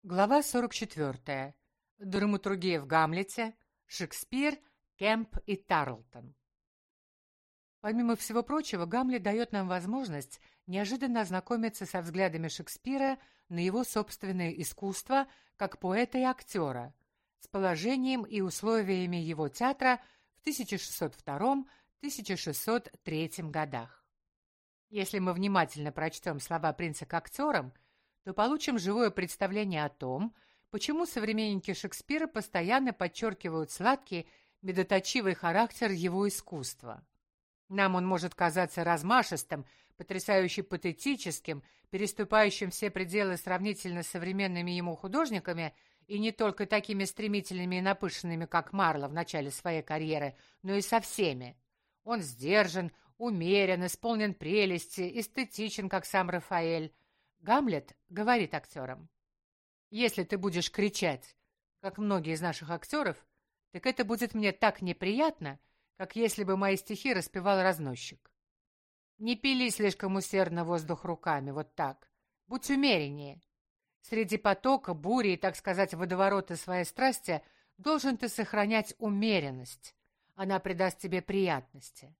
Глава 44. Драматургия в Гамлете. Шекспир, Кемп и Тарлтон. Помимо всего прочего, Гамлет дает нам возможность неожиданно ознакомиться со взглядами Шекспира на его собственное искусство как поэта и актера, с положением и условиями его театра в 1602-1603 годах. Если мы внимательно прочтем слова принца к актерам, то получим живое представление о том, почему современники Шекспира постоянно подчеркивают сладкий, медоточивый характер его искусства. Нам он может казаться размашистым, потрясающе патетическим, переступающим все пределы сравнительно с современными ему художниками и не только такими стремительными и напыщенными, как Марло в начале своей карьеры, но и со всеми. Он сдержан, умерен, исполнен прелести, эстетичен, как сам Рафаэль. Гамлет говорит актерам: «Если ты будешь кричать, как многие из наших актеров, так это будет мне так неприятно, как если бы мои стихи распевал разносчик. Не пили слишком усердно воздух руками, вот так. Будь умереннее. Среди потока, бури и, так сказать, водоворота своей страсти должен ты сохранять умеренность. Она придаст тебе приятности».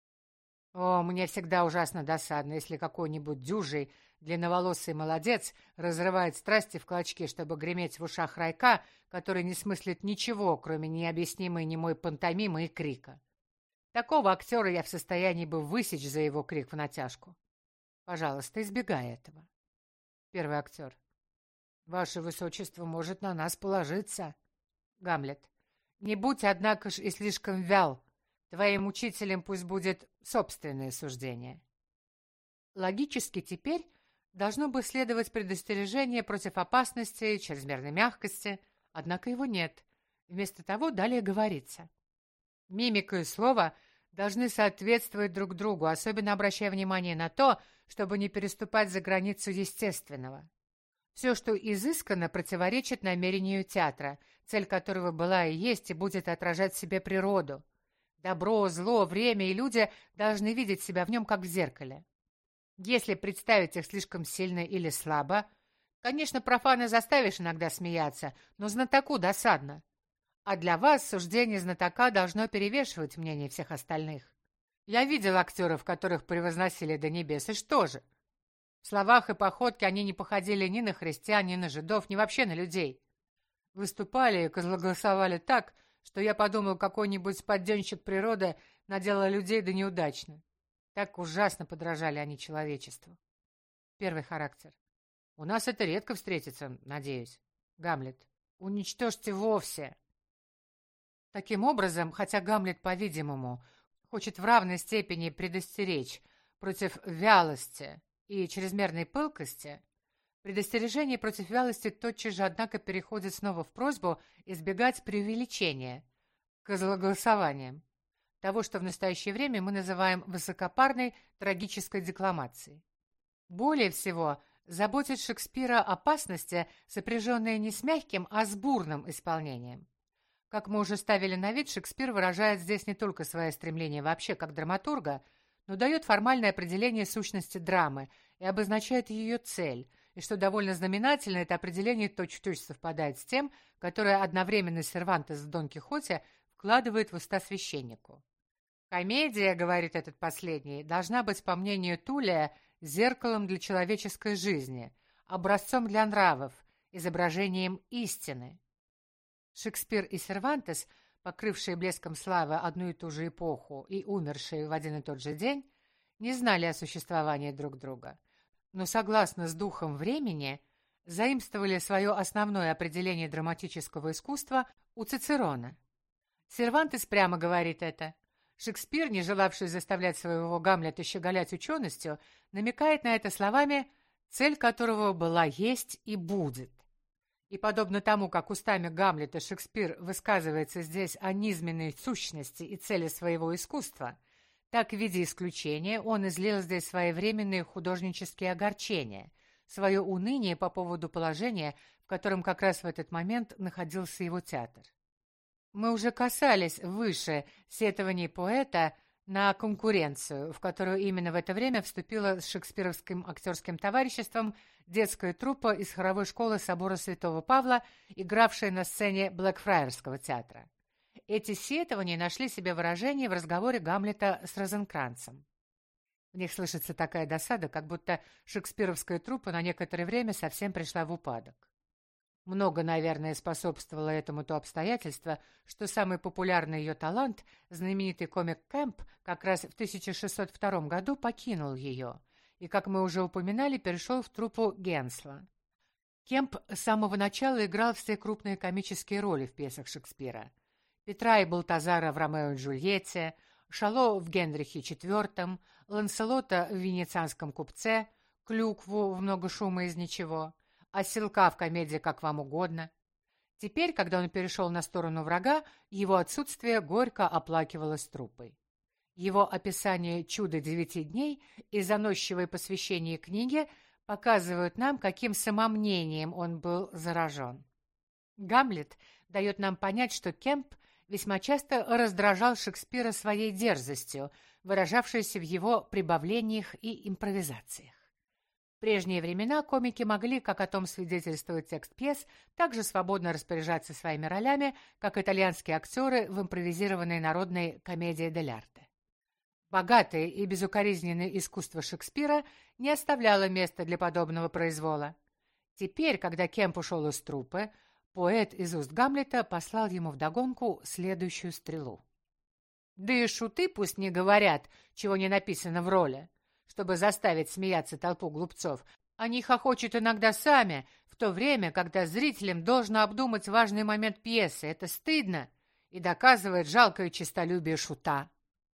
О, мне всегда ужасно досадно, если какой-нибудь дюжий, длинноволосый молодец разрывает страсти в клочки, чтобы греметь в ушах Райка, который не смыслит ничего, кроме необъяснимой немой пантомимы и крика. Такого актера я в состоянии бы высечь за его крик в натяжку. Пожалуйста, избегай этого. Первый актер: «Ваше высочество может на нас положиться». Гамлет: «Не будь, однако ж, и слишком вял. Твоим учителем пусть будет собственное суждение». Логически теперь должно бы следовать предостережение против опасности и чрезмерной мягкости, однако его нет. Вместо того далее говорится: мимика и слово должны соответствовать друг другу, особенно обращая внимание на то, чтобы не переступать за границу естественного. Все, что изысканно, противоречит намерению театра, цель которого была и есть и будет отражать в себе природу. Добро, зло, время и люди должны видеть себя в нем, как в зеркале. Если представить их слишком сильно или слабо, конечно, профана заставишь иногда смеяться, но знатоку досадно. А для вас суждение знатока должно перевешивать мнение всех остальных. Я видел актеров, которых превозносили до небес, и что же? В словах и походке они не походили ни на христиан, ни на жидов, ни вообще на людей. Выступали и козлоголосовали так, что я подумал, какой-нибудь подденщик природы наделал людей да неудачно. Так ужасно подражали они человечеству. Первый характер: «У нас это редко встретится, надеюсь». Гамлет: «Уничтожьте вовсе». Таким образом, хотя Гамлет, по-видимому, хочет в равной степени предостеречь против вялости и чрезмерной пылкости, предостережение против вялости тотчас же, однако, переходит снова в просьбу избегать преувеличения, козлоголосованием, того, что в настоящее время мы называем высокопарной трагической декламацией. Более всего заботит Шекспира опасности, сопряженные не с мягким, а с бурным исполнением. Как мы уже ставили на вид, Шекспир выражает здесь не только свое стремление вообще как драматурга, но дает формальное определение сущности драмы и обозначает ее цель, и, что довольно знаменательно, это определение точь-в-точь совпадает с тем, которое одновременно Сервантес в Дон Кихоте вкладывает в уста священнику. «Комедия, — говорит этот последний, — должна быть, по мнению Тулия, зеркалом для человеческой жизни, образцом для нравов, изображением истины». Шекспир и Сервантес, покрывшие блеском славы одну и ту же эпоху и умершие в один и тот же день, не знали о существовании друг друга, но, согласно с духом времени, заимствовали свое основное определение драматического искусства у Цицерона. Сервантес прямо говорит это. Шекспир, не желавший заставлять своего Гамлета щеголять ученостью, намекает на это словами, цель которого была есть и будет. И подобно тому, как устами Гамлета Шекспир высказывается здесь о низменной сущности и цели своего искусства, так в виде исключения он излил здесь свои временные художнические огорчения, свое уныние по поводу положения, в котором как раз в этот момент находился его театр. Мы уже касались выше сетований поэта на конкуренцию, в которую именно в это время вступило с шекспировским актерским товариществом детская труппа из хоровой школы собора Святого Павла, игравшая на сцене Блэкфрайерского театра. Эти сетования нашли себе выражение в разговоре Гамлета с Розенкранцем. В них слышится такая досада, как будто шекспировская труппа на некоторое время совсем пришла в упадок. Много, наверное, способствовало этому то обстоятельство, что самый популярный ее талант, знаменитый комик Кэмп, как раз в 1602 году покинул ее и, как мы уже упоминали, перешел в труппу Генсла. Кемп с самого начала играл все крупные комические роли в пьесах Шекспира. Петра и Балтазара в «Ромео и Джульетте», Шало в «Генрихе IV», Ланселота в «Венецианском купце», Клюкву в «Много шума из ничего», Оселка в комедии «Как вам угодно». Теперь, когда он перешел на сторону врага, его отсутствие горько оплакивалось труппой. Его описание «Чуда 9 дней» и заносчивое посвящение книге показывают нам, каким самомнением он был заражен. Гамлет дает нам понять, что Кемп весьма часто раздражал Шекспира своей дерзостью, выражавшейся в его прибавлениях и импровизациях. В прежние времена комики могли, как о том свидетельствует текст пьес, также свободно распоряжаться своими ролями, как итальянские актеры в импровизированной народной комедии дель арте. Богатое и безукоризненное искусство Шекспира не оставляло места для подобного произвола. Теперь, когда Кемп ушел из труппы, поэт из уст Гамлета послал ему вдогонку следующую стрелу. Да и шуты пусть не говорят, чего не написано в роли, чтобы заставить смеяться толпу глупцов. Они хохочут иногда сами, в то время, когда зрителям должно обдумать важный момент пьесы. Это стыдно и доказывает жалкое честолюбие шута.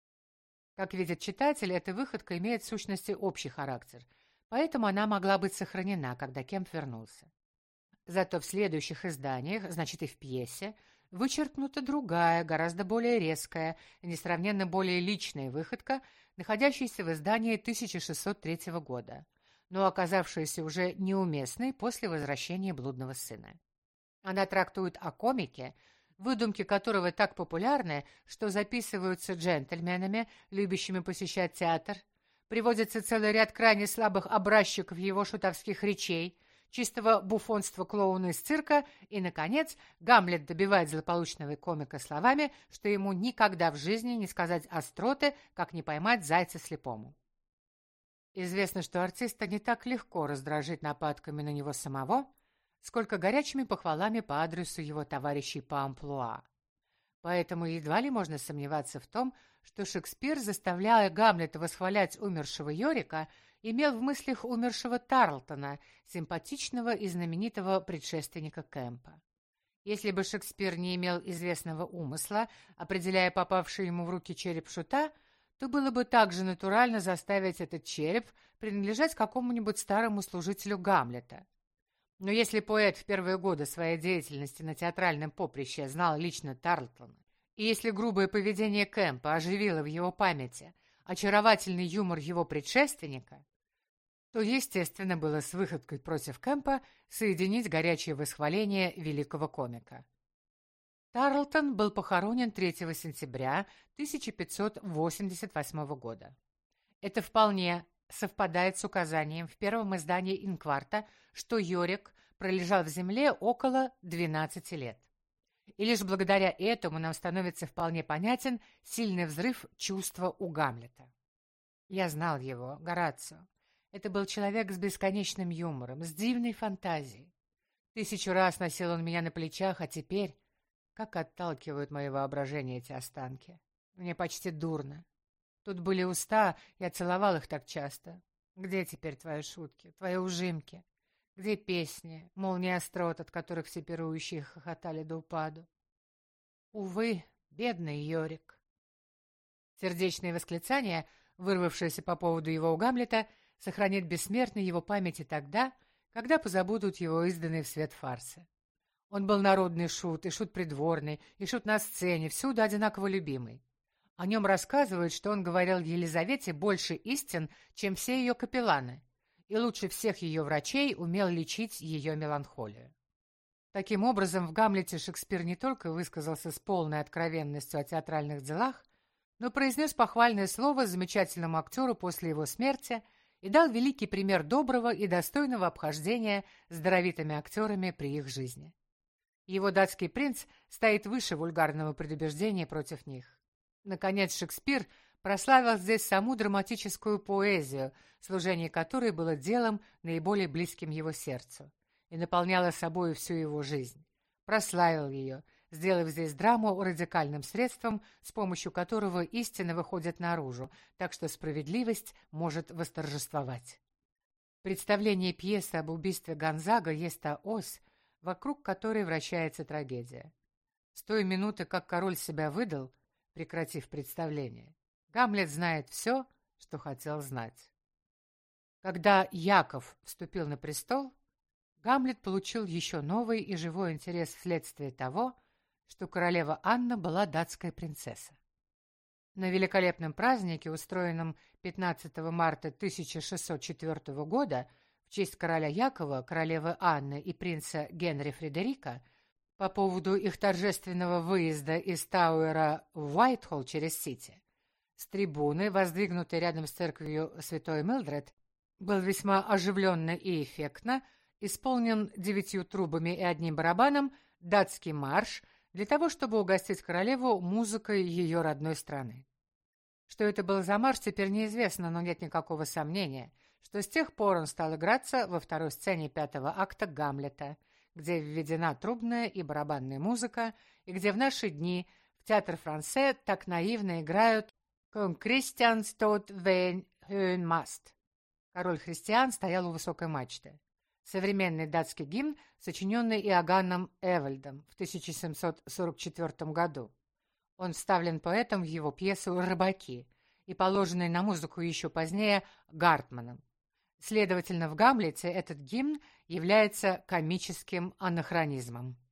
Как видит читатель, эта выходка имеет в сущности общий характер, поэтому она могла быть сохранена, когда Кемп вернулся. Зато в следующих изданиях, значит и в пьесе, вычеркнута другая, гораздо более резкая и несравненно более личная выходка, находящаяся в издании 1603 года, но оказавшаяся уже неуместной после возвращения блудного сына. Она трактует о комике, выдумки которого так популярны, что записываются джентльменами, любящими посещать театр, приводится целый ряд крайне слабых образчиков его шутовских речей, чистого буфонства клоуна из цирка, и, наконец, Гамлет добивает злополучного комика словами, что ему никогда в жизни не сказать остроты, как не поймать зайца слепому. Известно, что артиста не так легко раздражить нападками на него самого, сколько горячими похвалами по адресу его товарищей по амплуа. Поэтому едва ли можно сомневаться в том, что Шекспир, заставляя Гамлета восхвалять умершего Йорика, имел в мыслях умершего Тарлтона, симпатичного и знаменитого предшественника Кэмпа. Если бы Шекспир не имел известного умысла, определяя попавший ему в руки череп шута, то было бы также натурально заставить этот череп принадлежать какому-нибудь старому служителю Гамлета. Но если поэт в первые годы своей деятельности на театральном поприще знал лично Тарлтона, и если грубое поведение Кэмпа оживило в его памяти очаровательный юмор его предшественника, то, естественно, было с выходкой против Кэмпа соединить горячее восхваление великого комика. Тарлтон был похоронен 3 сентября 1588 года. Это вполне совпадает с указанием в первом издании Инкварта, что Йорик пролежал в земле около 12 лет. И лишь благодаря этому нам становится вполне понятен сильный взрыв чувства у Гамлета. Я знал его, Горацио. Это был человек с бесконечным юмором, с дивной фантазией. 1000 раз носил он меня на плечах, а теперь, как отталкивают мои воображения эти останки. Мне почти дурно. Тут были уста, я целовал их так часто. Где теперь твои шутки, твои ужимки? Где песни, молнии острот, от которых все пирующие хохотали до упаду? Увы, бедный Йорик. Сердечные восклицания, вырвавшиеся по поводу его у Гамлета, сохранит бессмертной его памяти тогда, когда позабудут его изданные в свет фарсы. Он был народный шут, и шут придворный, и шут на сцене, всюду одинаково любимый. О нем рассказывают, что он говорил Елизавете больше истин, чем все ее капелланы, и лучше всех ее врачей умел лечить ее меланхолию. Таким образом, в «Гамлете» Шекспир не только высказался с полной откровенностью о театральных делах, но произнес похвальное слово замечательному актеру после его смерти и дал великий пример доброго и достойного обхождения с даровитыми актерами при их жизни. Его датский принц стоит выше вульгарного предубеждения против них. Наконец, Шекспир прославил здесь саму драматическую поэзию, служение которой было делом наиболее близким его сердцу, и наполняло собой всю его жизнь. Прославил ее, сделав здесь драму радикальным средством, с помощью которого истина выходит наружу, так что справедливость может восторжествовать. Представление пьесы об убийстве Гонзага есть та ось, вокруг которой вращается трагедия. С той минуты, как король себя выдал, прекратив представление, Гамлет знает все, что хотел знать. Когда Яков вступил на престол, Гамлет получил еще новый и живой интерес вследствие того, что королева Анна была датская принцесса. На великолепном празднике, устроенном 15 марта 1604 года в честь короля Якова, королевы Анны и принца Генри Фредерика, по поводу их торжественного выезда из Тауэра в Уайтхолл через Сити, с трибуны, воздвигнутой рядом с церковью Святой Милдред, был весьма оживленно и эффектно исполнен 9 трубами и 1 барабаном датский марш для того, чтобы угостить королеву музыкой ее родной страны. Что это был за марш, теперь неизвестно, но нет никакого сомнения, что с тех пор он стал играться во второй сцене 5-го акта Гамлета, где введена трубная и барабанная музыка, и где в наши дни в Театр-Франсе так наивно играют «Kung Christian stod ved høen mast». Король христиан стоял у высокой мачты. Современный датский гимн, сочиненный Иоганном Эвальдом в 1744 году. Он вставлен поэтом в его пьесу «Рыбаки» и положенный на музыку еще позднее Гартманом. Следовательно, в «Гамлете» этот гимн является комическим анахронизмом.